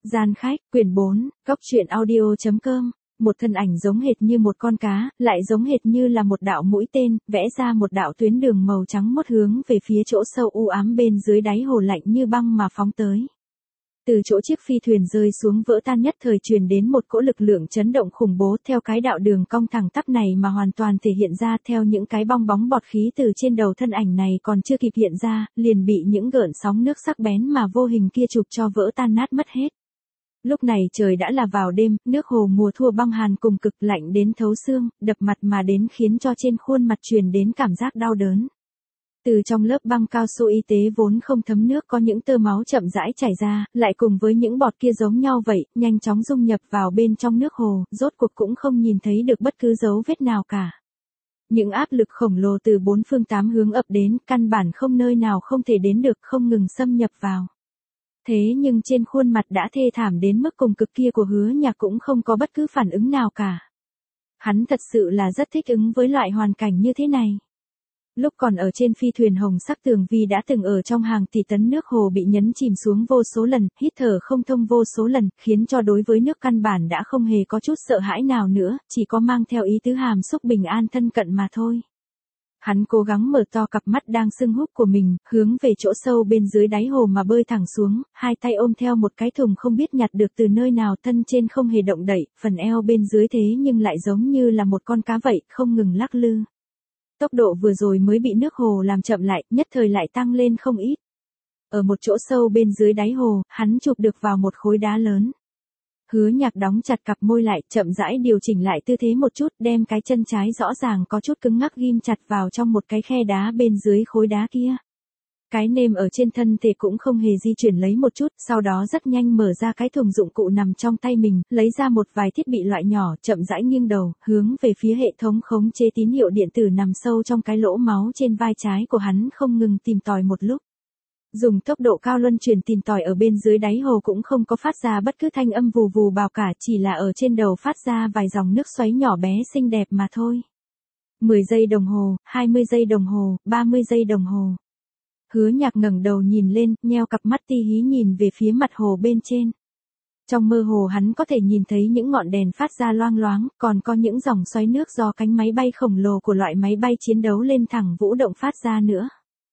Gian khách, quyển 4, góc truyện audio.com. Một thân ảnh giống hệt như một con cá, lại giống hệt như là một đạo mũi tên, vẽ ra một đạo tuyến đường màu trắng mốt hướng về phía chỗ sâu u ám bên dưới đáy hồ lạnh như băng mà phóng tới. Từ chỗ chiếc phi thuyền rơi xuống vỡ tan nhất thời truyền đến một cỗ lực lượng chấn động khủng bố theo cái đạo đường cong thẳng tắp này mà hoàn toàn thể hiện ra theo những cái bong bóng bọt khí từ trên đầu thân ảnh này còn chưa kịp hiện ra, liền bị những gợn sóng nước sắc bén mà vô hình kia chụp cho vỡ tan nát mất hết. Lúc này trời đã là vào đêm, nước hồ mùa thu băng hàn cùng cực lạnh đến thấu xương, đập mặt mà đến khiến cho trên khuôn mặt truyền đến cảm giác đau đớn. Từ trong lớp băng cao su y tế vốn không thấm nước có những tơ máu chậm rãi chảy ra, lại cùng với những bọt kia giống nhau vậy, nhanh chóng dung nhập vào bên trong nước hồ, rốt cuộc cũng không nhìn thấy được bất cứ dấu vết nào cả. Những áp lực khổng lồ từ bốn phương tám hướng ập đến, căn bản không nơi nào không thể đến được, không ngừng xâm nhập vào. Thế nhưng trên khuôn mặt đã thê thảm đến mức cùng cực kia của Hứa Nhạc cũng không có bất cứ phản ứng nào cả. Hắn thật sự là rất thích ứng với loại hoàn cảnh như thế này. Lúc còn ở trên phi thuyền hồng sắc tường vi đã từng ở trong hàng tỷ tấn nước hồ bị nhấn chìm xuống vô số lần, hít thở không thông vô số lần, khiến cho đối với nước căn bản đã không hề có chút sợ hãi nào nữa, chỉ có mang theo ý tứ hàm xúc bình an thân cận mà thôi. Hắn cố gắng mở to cặp mắt đang sưng húp của mình, hướng về chỗ sâu bên dưới đáy hồ mà bơi thẳng xuống, hai tay ôm theo một cái thùng không biết nhặt được từ nơi nào, thân trên không hề động đậy, phần eo bên dưới thế nhưng lại giống như là một con cá vậy, không ngừng lắc lư. Tốc độ vừa rồi mới bị nước hồ làm chậm lại, nhất thời lại tăng lên không ít. Ở một chỗ sâu bên dưới đáy hồ, hắn chụp được vào một khối đá lớn. Hứa Nhạc đóng chặt cặp môi lại, chậm rãi điều chỉnh lại tư thế một chút, đem cái chân trái rõ ràng có chút cứng ngắc ghim chặt vào trong một cái khe đá bên dưới khối đá kia. Cái nêm ở trên thân thể cũng không hề di chuyển lấy một chút, sau đó rất nhanh mở ra cái thùng dụng cụ nằm trong tay mình, lấy ra một vài thiết bị loại nhỏ, chậm rãi nghiêng đầu, hướng về phía hệ thống khống chế tín hiệu điện tử nằm sâu trong cái lỗ máu trên vai trái của hắn không ngừng tìm tòi một lúc. Dùng tốc độ cao luân chuyển tìm tòi ở bên dưới đáy hồ cũng không có phát ra bất cứ thanh âm vù vù bào cả, chỉ là ở trên đầu phát ra vài dòng nước xoáy nhỏ bé xinh đẹp mà thôi. 10 giây đồng hồ, 20 giây đồng hồ, 30 giây đồng hồ. Hứa Nhạc ngẩng đầu nhìn lên, nheo cặp mắt ti hí nhìn về phía mặt hồ bên trên. Trong mơ hồ hắn có thể nhìn thấy những ngọn đèn phát ra loang loáng, còn có những dòng xoáy nước do cánh máy bay khổng lồ của loại máy bay chiến đấu lên thẳng vũ động phát ra nữa.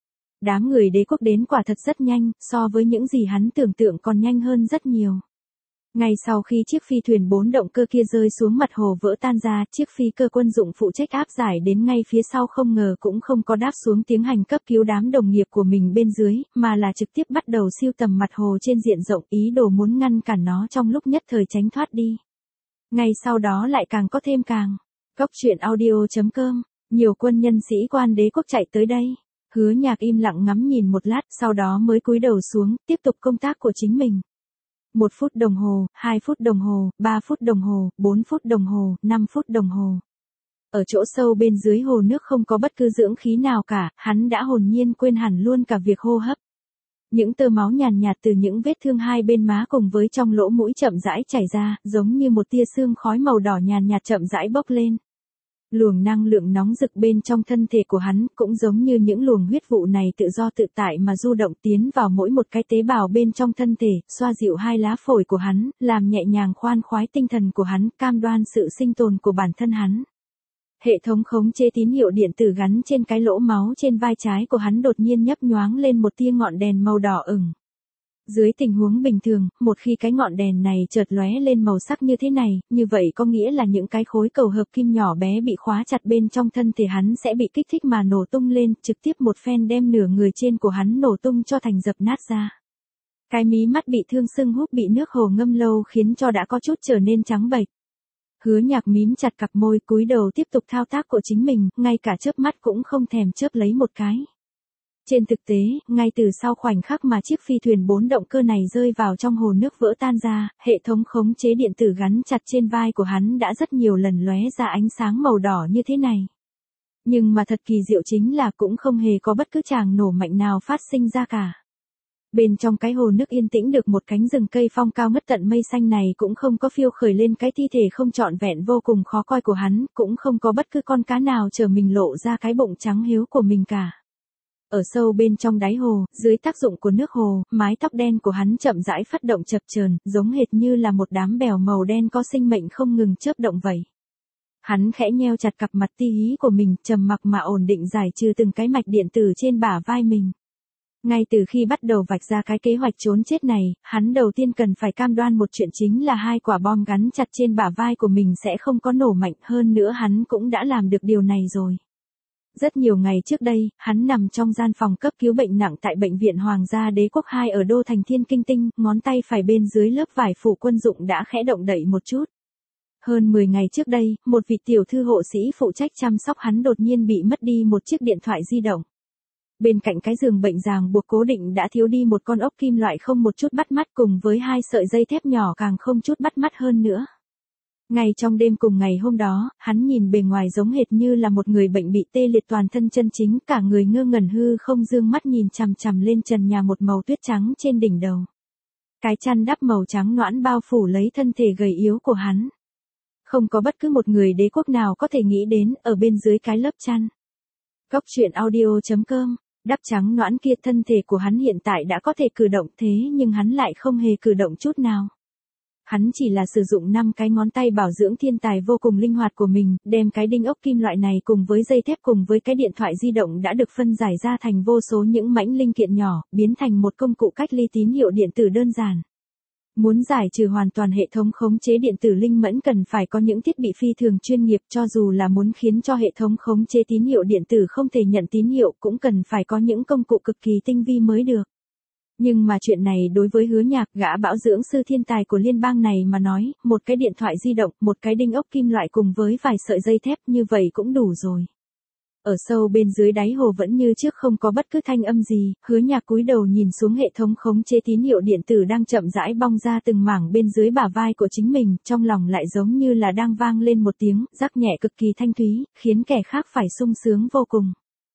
Đám người đế quốc đến quả thật rất nhanh, so với những gì hắn tưởng tượng còn nhanh hơn rất nhiều. Ngay sau khi chiếc phi thuyền 4 động cơ kia rơi xuống mặt hồ vỡ tan ra, chiếc phi cơ quân dụng phụ trách áp giải đến ngay phía sau không ngờ cũng không có đáp xuống tiến hành cấp cứu đám đồng nghiệp của mình bên dưới, mà là trực tiếp bắt đầu siêu tầm mặt hồ trên diện rộng, ý đồ muốn ngăn cản nó trong lúc nhất thời tránh thoát đi. Ngay sau đó lại càng có thêm càng. Góc truyện audio.com, nhiều quân nhân sĩ quan đế quốc chạy tới đây. Hứa Nhạc im lặng ngắm nhìn một lát, sau đó mới cúi đầu xuống, tiếp tục công tác của chính mình. 1 phút đồng hồ, 2 phút đồng hồ, 3 phút đồng hồ, 4 phút đồng hồ, 5 phút đồng hồ. Ở chỗ sâu bên dưới hồ nước không có bất cứ dưỡng khí nào cả, hắn đã hồn nhiên quên hẳn luôn cả việc hô hấp. Những tơ máu nhàn nhạt từ những vết thương hai bên má cùng với trong lỗ mũi chậm rãi chảy ra, giống như một tia sương khói màu đỏ nhàn nhạt chậm rãi bốc lên. Luồng năng lượng nóng rực bên trong thân thể của hắn cũng giống như những luồng huyết vụ này tự do tự tại mà du động tiến vào mỗi một cái tế bào bên trong thân thể, xoa dịu hai lá phổi của hắn, làm nhẹ nhàng khoan khoái tinh thần của hắn, cam đoan sự sinh tồn của bản thân hắn. Hệ thống khống chế tín hiệu điện tử gắn trên cái lỗ máu trên vai trái của hắn đột nhiên nhấp nhoáng lên một tia ngọn đèn màu đỏ ửng. Dưới tình huống bình thường, một khi cái ngọn đèn này chợt lóe lên màu sắc như thế này, như vậy có nghĩa là những cái khối cầu hợp kim nhỏ bé bị khóa chặt bên trong thân thể hắn sẽ bị kích thích mà nổ tung lên, trực tiếp một phen đem nửa người trên của hắn nổ tung cho thành dập nát ra. Cái mí mắt bị thương sưng húp bị nước hồ ngâm lâu khiến cho đã có chút trở nên trắng bệch. Hứa Nhạc mím chặt cặp môi cúi đầu tiếp tục thao tác của chính mình, ngay cả chớp mắt cũng không thèm chớp lấy một cái. Trên thực tế, ngay từ sau khoảnh khắc mà chiếc phi thuyền 4 động cơ này rơi vào trong hồ nước vỡ tan ra, hệ thống khống chế điện tử gắn chặt trên vai của hắn đã rất nhiều lần lóe ra ánh sáng màu đỏ như thế này. Nhưng mà thật kỳ diệu chính là cũng không hề có bất cứ tràng nổ mạnh nào phát sinh ra cả. Bên trong cái hồ nước yên tĩnh được một cánh rừng cây phong cao ngất tận mây xanh này cũng không có phiêu khởi lên cái thi thể không trọn vẹn vô cùng khó coi của hắn, cũng không có bất cứ con cá nào chờ mình lộ ra cái bụng trắng hiếu của mình cả. Ở sâu bên trong đáy hồ, dưới tác dụng của nước hồ, mái tóc đen của hắn chậm rãi phất động chập chờn, giống hệt như là một đám bèo màu đen có sinh mệnh không ngừng chớp động vậy. Hắn khẽ nheo chặt cặp mặt ti hí của mình, trầm mặc mà ổn định giải trừ từng cái mạch điện tử trên bả vai mình. Ngay từ khi bắt đầu vạch ra cái kế hoạch trốn chết này, hắn đầu tiên cần phải cam đoan một chuyện chính là 2 quả bom gắn chặt trên bả vai của mình sẽ không có nổ mạnh, hơn nữa hắn cũng đã làm được điều này rồi. Rất nhiều ngày trước đây, hắn nằm trong gian phòng cấp cứu bệnh nặng tại Bệnh viện Hoàng gia Đế quốc 2 ở đô thành Thiên Kinh Tinh, ngón tay phải bên dưới lớp vải phủ quân dụng đã khẽ động đậy một chút. Hơn 10 ngày trước đây, một vị tiểu thư hộ sĩ phụ trách chăm sóc hắn đột nhiên bị mất đi một chiếc điện thoại di động. Bên cạnh cái giường bệnh ràng buộc cố định đã thiếu đi một con ốc kim loại không một chút bắt mắt cùng với 2 sợi dây thép nhỏ càng không chút bắt mắt hơn nữa. Ngay trong đêm cùng ngày hôm đó, hắn nhìn bề ngoài giống hệt như là một người bệnh bị tê liệt toàn thân chân chính, cả người ngơ ngẩn hư không dương mắt nhìn chằm chằm lên trần nhà một màu tuyết trắng trên đỉnh đầu. Cái chăn đắp màu trắng nõn bao phủ lấy thân thể gầy yếu của hắn. Không có bất cứ một người đế quốc nào có thể nghĩ đến, ở bên dưới cái lớp chăn. Góc truyện audio.com, đắp trắng nõn kia thân thể của hắn hiện tại đã có thể cử động thế nhưng hắn lại không hề cử động chút nào. Hắn chỉ là sử dụng 5 cái ngón tay bảo dưỡng thiên tài vô cùng linh hoạt của mình, đem cái đinh ốc kim loại này cùng với dây thép cùng với cái điện thoại di động đã được phân giải ra thành vô số những mảnh linh kiện nhỏ, biến thành một công cụ cách ly tín hiệu điện tử đơn giản. Muốn giải trừ hoàn toàn hệ thống khống chế điện tử linh mẫn cần phải có những thiết bị phi thường chuyên nghiệp, cho dù là muốn khiến cho hệ thống khống chế tín hiệu điện tử không thể nhận tín hiệu cũng cần phải có những công cụ cực kỳ tinh vi mới được. Nhưng mà chuyện này đối với Hứa Nhạc, gã bảo dưỡng sư thiên tài của liên bang này mà nói, một cái điện thoại di động, một cái đinh ốc kim loại cùng với vài sợi dây thép như vậy cũng đủ rồi. Ở sâu bên dưới đáy hồ vẫn như trước không có bất cứ thanh âm gì, Hứa Nhạc cúi đầu nhìn xuống hệ thống khống chế tín hiệu điện tử đang chậm rãi bong ra từng mảng bên dưới bả vai của chính mình, trong lòng lại giống như là đang vang lên một tiếng rắc nhẹ cực kỳ thanh thúy, khiến kẻ khác phải sung sướng vô cùng.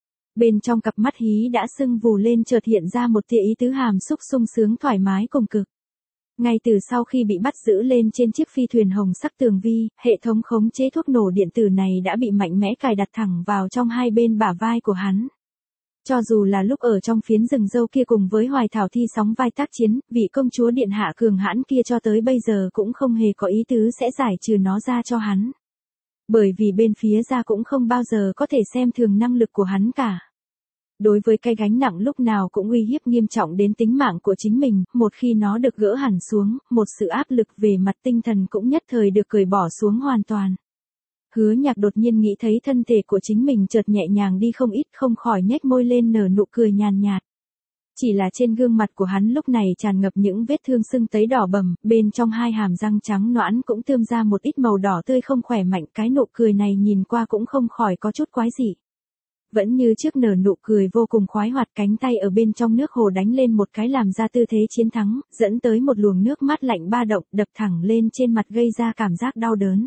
Bên trong cặp mắt hí đã sưng vù lên chợt hiện ra một tia ý tứ hàm xúc sung sướng thoải mái cùng cực. Ngay từ sau khi bị bắt giữ lên trên chiếc phi thuyền hồng sắc tường vi, hệ thống khống chế thuốc nổ điện tử này đã bị mạnh mẽ cài đặt thẳng vào trong hai bên bả vai của hắn. Cho dù là lúc ở trong phiến rừng dâu kia cùng với Hoài Thảo thi sóng vai tác chiến, vị công chúa điện hạ cường hãn kia cho tới bây giờ cũng không hề có ý tứ sẽ giải trừ nó ra cho hắn. Bởi vì bên phía ra cũng không bao giờ có thể xem thường năng lực của hắn cả. Đối với cái gánh nặng lúc nào cũng uy hiếp nghiêm trọng đến tính mạng của chính mình, một khi nó được gỡ hẳn xuống, một sự áp lực về mặt tinh thần cũng nhất thời được cởi bỏ xuống hoàn toàn. Hứa Nhạc đột nhiên nghĩ thấy thân thể của chính mình chợt nhẹ nhàng đi không ít, không khỏi nhếch môi lên nở nụ cười nhàn nhạt. Chỉ là trên gương mặt của hắn lúc này tràn ngập những vết thương sưng tấy đỏ bầm, bên trong hai hàm răng trắng nõn cũng tươm ra một ít màu đỏ tươi không khỏe mạnh, cái nụ cười này nhìn qua cũng không khỏi có chút quái dị. Vẫn như trước nở nụ cười vô cùng khoái hoạt, cánh tay ở bên trong nước hồ đánh lên một cái làm ra tư thế chiến thắng, dẫn tới một luồng nước mát lạnh ba động đập thẳng lên trên mặt gây ra cảm giác đau đớn.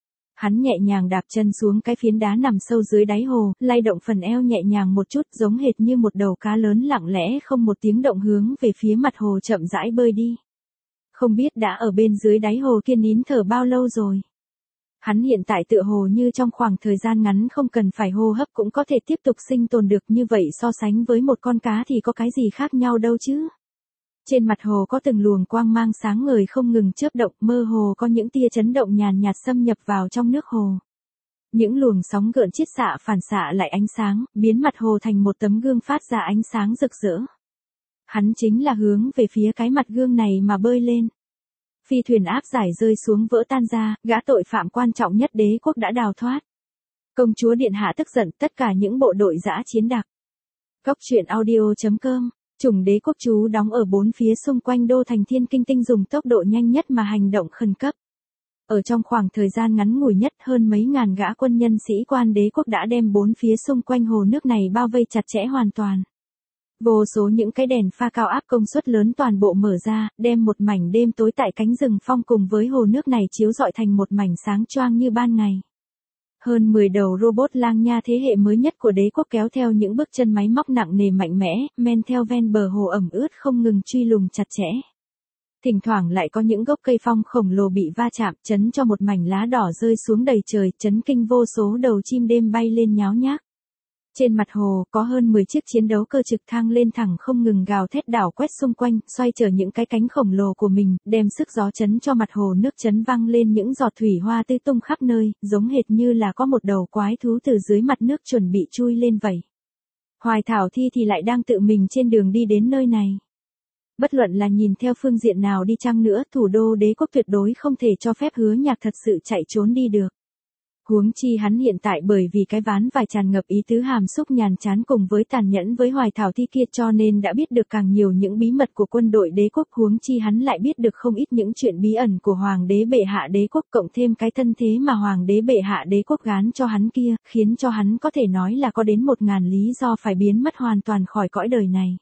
Hắn nhẹ nhàng đạp chân xuống cái phiến đá nằm sâu dưới đáy hồ, lay động phần eo nhẹ nhàng một chút giống hệt như một đầu cá lớn lặng lẽ không một tiếng động hướng về phía mặt hồ chậm rãi bơi đi. Không biết đã ở bên dưới đáy hồ kia nín thở bao lâu rồi. Hắn hiện tại tựa hồ như trong khoảng thời gian ngắn không cần phải hô hấp cũng có thể tiếp tục sinh tồn được, như vậy so sánh với một con cá thì có cái gì khác nhau đâu chứ. Trên mặt hồ có từng luồng quang mang sáng ngời không ngừng chớp động, mơ hồ có những tia chấn động nhàn nhạt xâm nhập vào trong nước hồ. Những luồng sóng gợn chiết xạ phản xạ lại ánh sáng, biến mặt hồ thành một tấm gương phát ra ánh sáng rực rỡ. Hắn chính là hướng về phía cái mặt gương này mà bơi lên. Phi thuyền áp giải rơi xuống vỡ tan ra, gã tội phạm quan trọng nhất đế quốc đã đào thoát. Công chúa điện hạ tức giận, tất cả những bộ đội dã chiến đặc. Góc truyện audio.com, chủng đế quốc trú đóng ở bốn phía xung quanh đô thành Thiên Kinh Tinh dùng tốc độ nhanh nhất mà hành động khẩn cấp. Ở trong khoảng thời gian ngắn ngủi nhất, hơn mấy ngàn gã quân nhân sĩ quan đế quốc đã đem bốn phía xung quanh hồ nước này bao vây chặt chẽ hoàn toàn. Vô số những cái đèn pha cao áp công suất lớn toàn bộ mở ra, đem một mảnh đêm tối tại cánh rừng phong cùng với hồ nước này chiếu rọi thành một mảnh sáng choang như ban ngày. Hơn 10 đầu robot lang nha thế hệ mới nhất của đế quốc kéo theo những bước chân máy móc nặng nề mạnh mẽ, men theo ven bờ hồ ẩm ướt không ngừng truy lùng chặt chẽ. Thỉnh thoảng lại có những gốc cây phong khổng lồ bị va chạm, chấn cho một mảnh lá đỏ rơi xuống đầy trời, chấn kinh vô số đầu chim đêm bay lên nháo nhác. Trên mặt hồ, có hơn 10 chiếc chiến đấu cơ trực thăng lên thẳng không ngừng gào thét đảo quét xung quanh, xoay trở những cái cánh khổng lồ của mình, đem sức gió chấn cho mặt hồ nước chấn văng lên những giọt thủy hoa tươi tung khắp nơi, giống hệt như là có một đầu quái thú từ dưới mặt nước chuẩn bị chui lên vậy. Hoài Thảo Thi thì lại đang tự mình trên đường đi đến nơi này. Bất luận là nhìn theo phương diện nào đi chăng nữa, thủ đô đế quốc tuyệt đối không thể cho phép Hứa Nhạc thật sự chạy trốn đi được. Huống chi hắn hiện tại bởi vì cái ván vải tràn ngập ý tứ hàm xúc nhàm chán cùng với tàn nhẫn với Hoài Thảo Thi kia cho nên đã biết được càng nhiều những bí mật của quân đội đế quốc, huống chi hắn lại biết được không ít những chuyện bí ẩn của Hoàng đế bệ hạ đế quốc, cộng thêm cái thân thế mà Hoàng đế bệ hạ đế quốc gán cho hắn kia, khiến cho hắn có thể nói là có đến 1000 lý do phải biến mất hoàn toàn khỏi cõi đời này.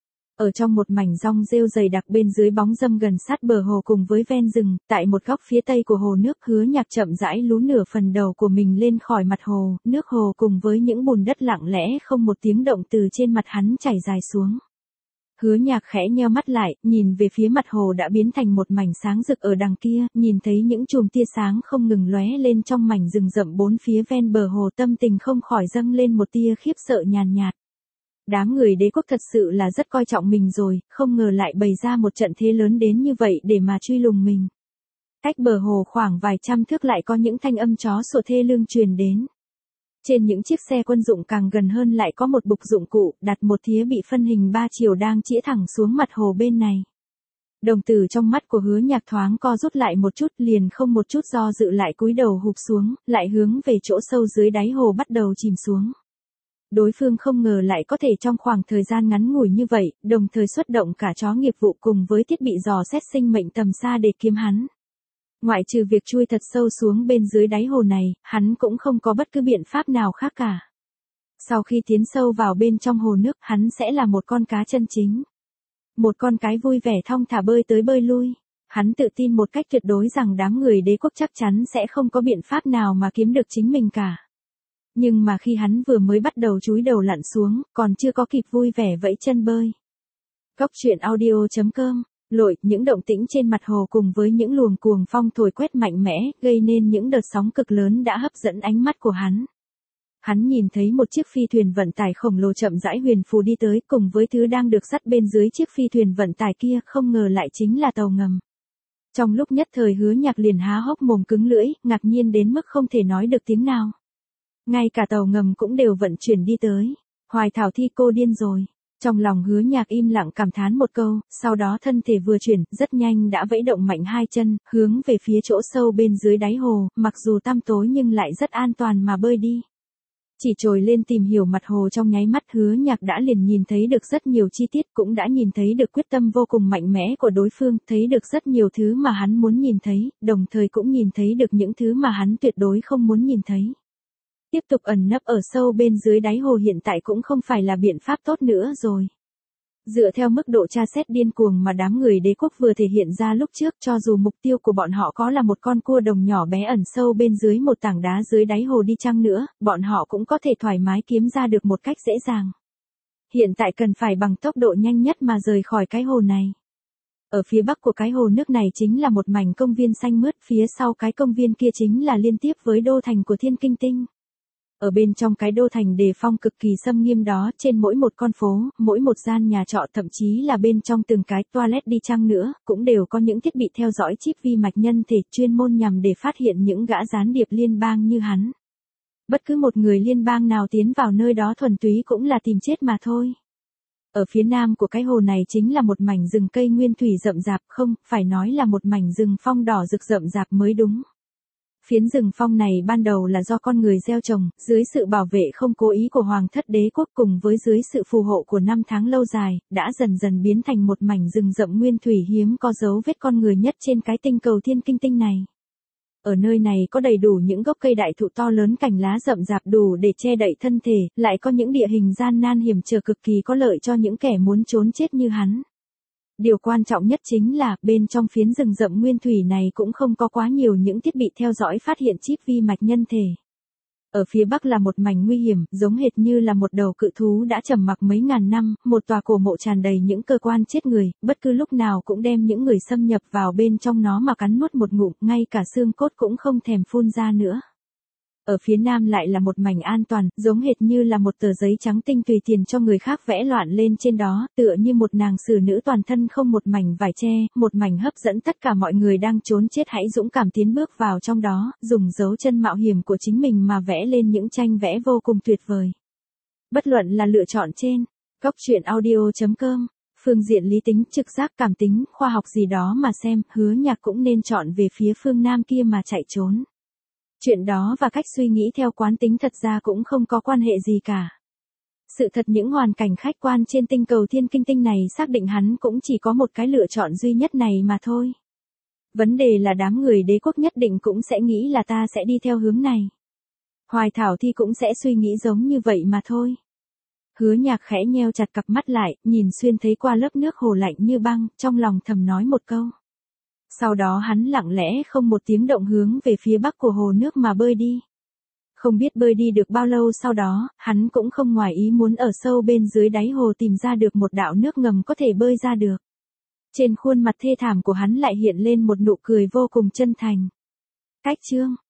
Ở trong một mảnh rong rêu dày đặc bên dưới bóng râm gần sát bờ hồ cùng với ven rừng, tại một góc phía tây của hồ nước, Hứa Nhạc chậm rãi lú nửa phần đầu của mình lên khỏi mặt hồ, nước hồ cùng với những bùn đất lặng lẽ không một tiếng động từ trên mặt hắn chảy dài xuống. Hứa Nhạc khẽ nheo mắt lại, nhìn về phía mặt hồ đã biến thành một mảnh sáng rực ở đằng kia, nhìn thấy những chùm tia sáng không ngừng lóe lên trong mảnh rừng rậm bốn phía ven bờ hồ, tâm tình không khỏi dâng lên một tia khiếp sợ nhàn nhạt. Đám người đế quốc thật sự là rất coi trọng mình rồi, không ngờ lại bày ra một trận thế lớn đến như vậy để mà truy lùng mình. Cách bờ hồ khoảng vài trăm thước lại có những thanh âm chó sủa thê lương truyền đến. Trên những chiếc xe quân dụng càng gần hơn lại có một bục dụng cụ, đặt một thía bị phân hình 3 chiều đang chĩa thẳng xuống mặt hồ bên này. Đồng tử trong mắt của Hứa Nhạc thoáng co rút lại một chút, liền không một chút do dự lại cúi đầu hụp xuống, lại hướng về chỗ sâu dưới đáy hồ bắt đầu chìm xuống. Đối phương không ngờ lại có thể trong khoảng thời gian ngắn ngủi như vậy, đồng thời xuất động cả chó nghiệp vụ cùng với thiết bị dò xét sinh mệnh tầm xa để kiếm hắn. Ngoại trừ việc chui thật sâu xuống bên dưới đáy hồ này, hắn cũng không có bất cứ biện pháp nào khác cả. Sau khi tiến sâu vào bên trong hồ nước, hắn sẽ là một con cá chân chính. Một con cái vui vẻ thong thả bơi tới bơi lui. Hắn tự tin một cách tuyệt đối rằng đám người đế quốc chắc chắn sẽ không có biện pháp nào mà kiếm được chính mình cả. Nhưng mà khi hắn vừa mới bắt đầu chúi đầu lặn xuống, còn chưa có kịp vui vẻ vẫy chân bơi. Góc truyện audio.com, lội, những động tĩnh trên mặt hồ cùng với những luồng cuồng phong thổi quét mạnh mẽ, gây nên những đợt sóng cực lớn đã hấp dẫn ánh mắt của hắn. Hắn nhìn thấy một chiếc phi thuyền vận tải khổng lồ chậm rãi huyền phù đi tới, cùng với thứ đang được dắt bên dưới chiếc phi thuyền vận tải kia, không ngờ lại chính là tàu ngầm. Trong lúc nhất thời Hứa Nhạc liền há hốc mồm cứng lưỡi, ngạc nhiên đến mức không thể nói được tiếng nào. Ngay cả tàu ngầm cũng đều vận chuyển đi tới. Hoài Thảo Thi cô điên rồi. Trong lòng Hứa Nhạc im lặng cảm thán một câu, sau đó thân thể vừa chuyển, rất nhanh đã vẫy động mạnh hai chân, hướng về phía chỗ sâu bên dưới đáy hồ, mặc dù tăm tối nhưng lại rất an toàn mà bơi đi. Chỉ trồi lên tìm hiểu mặt hồ trong nháy mắt, Hứa Nhạc đã liền nhìn thấy được rất nhiều chi tiết, cũng đã nhìn thấy được quyết tâm vô cùng mạnh mẽ của đối phương, thấy được rất nhiều thứ mà hắn muốn nhìn thấy, đồng thời cũng nhìn thấy được những thứ mà hắn tuyệt đối không muốn nhìn thấy. Tiếp tục ẩn nấp ở sâu bên dưới đáy hồ hiện tại cũng không phải là biện pháp tốt nữa rồi. Dựa theo mức độ tra xét điên cuồng mà đám người đế quốc vừa thể hiện ra lúc trước, cho dù mục tiêu của bọn họ có là một con cua đồng nhỏ bé ẩn sâu bên dưới một tảng đá dưới đáy hồ đi chăng nữa, bọn họ cũng có thể thoải mái kiếm ra được một cách dễ dàng. Hiện tại cần phải bằng tốc độ nhanh nhất mà rời khỏi cái hồ này. Ở phía bắc của cái hồ nước này chính là một mảnh công viên xanh mướt, phía sau cái công viên kia chính là liên tiếp với đô thành của Thiên Kinh Tinh. Ở bên trong cái đô thành đề phong cực kỳ xâm nghiêm đó, trên mỗi một con phố, mỗi một gian nhà trọ, thậm chí là bên trong từng cái toilet đi chăng nữa, cũng đều có những thiết bị theo dõi chip vi mạch nhân thể chuyên môn nhằm để phát hiện những gã gián điệp liên bang như hắn. Bất cứ một người liên bang nào tiến vào nơi đó thuần túy cũng là tìm chết mà thôi. Ở phía nam của cái hồ này chính là một mảnh rừng cây nguyên thủy rậm rạp, không, phải nói là một mảnh rừng phong đỏ rực rậm rạp mới đúng. Phiến rừng phong này ban đầu là do con người gieo trồng, dưới sự bảo vệ không cố ý của Hoàng thất đế quốc cùng với dưới sự phù hộ của năm tháng lâu dài, đã dần dần biến thành một mảnh rừng rậm nguyên thủy hiếm có dấu vết con người nhất trên cái tinh cầu Thiên Kinh Tinh này. Ở nơi này có đầy đủ những gốc cây đại thụ to lớn cành lá rậm rạp đủ để che đậy thân thể, lại có những địa hình gian nan hiểm trở cực kỳ có lợi cho những kẻ muốn trốn chết như hắn. Điều quan trọng nhất chính là, bên trong phiến rừng rậm nguyên thủy này cũng không có quá nhiều những thiết bị theo dõi phát hiện chip vi mạch nhân thể. Ở phía bắc là một mảnh nguy hiểm, giống hệt như là một đầu cự thú đã trầm mặc mấy ngàn năm, một tòa cổ mộ tràn đầy những cơ quan chết người, bất cứ lúc nào cũng đem những người xâm nhập vào bên trong nó mà cắn nuốt một ngụm, ngay cả xương cốt cũng không thèm phun ra nữa. Ở phía nam lại là một mảnh an toàn, giống hệt như là một tờ giấy trắng tinh tùy tiền cho người khác vẽ loạn lên trên đó, tựa như một nàng xử nữ toàn thân không một mảnh vải che, một mảnh hấp dẫn tất cả mọi người đang trốn chết hãy dũng cảm tiến bước vào trong đó, dùng dấu chân mạo hiểm của chính mình mà vẽ lên những tranh vẽ vô cùng tuyệt vời. Bất luận là lựa chọn trên, góc truyện audio.com, phương diện lý tính, trực giác, cảm tính, khoa học gì đó mà xem, Hứa Nhạc cũng nên chọn về phía phương Nam kia mà chạy trốn. Chuyện đó và cách suy nghĩ theo quán tính thật ra cũng không có quan hệ gì cả. Sự thật những hoàn cảnh khách quan trên tinh cầu thiên kinh tinh này xác định hắn cũng chỉ có một cái lựa chọn duy nhất này mà thôi. Vấn đề là đám người đế quốc nhất định cũng sẽ nghĩ là ta sẽ đi theo hướng này. Hoài Thảo Thi cũng sẽ suy nghĩ giống như vậy mà thôi. Hứa Nhạc khẽ nheo chặt cặp mắt lại, nhìn xuyên thấy qua lớp nước hồ lạnh như băng, trong lòng thầm nói một câu. Sau đó hắn lặng lẽ không một tiếng động hướng về phía bắc của hồ nước mà bơi đi. Không biết bơi đi được bao lâu sau đó, hắn cũng không ngoài ý muốn ở sâu bên dưới đáy hồ tìm ra được một đạo nước ngầm có thể bơi ra được. Trên khuôn mặt thê thảm của hắn lại hiện lên một nụ cười vô cùng chân thành. Cách chương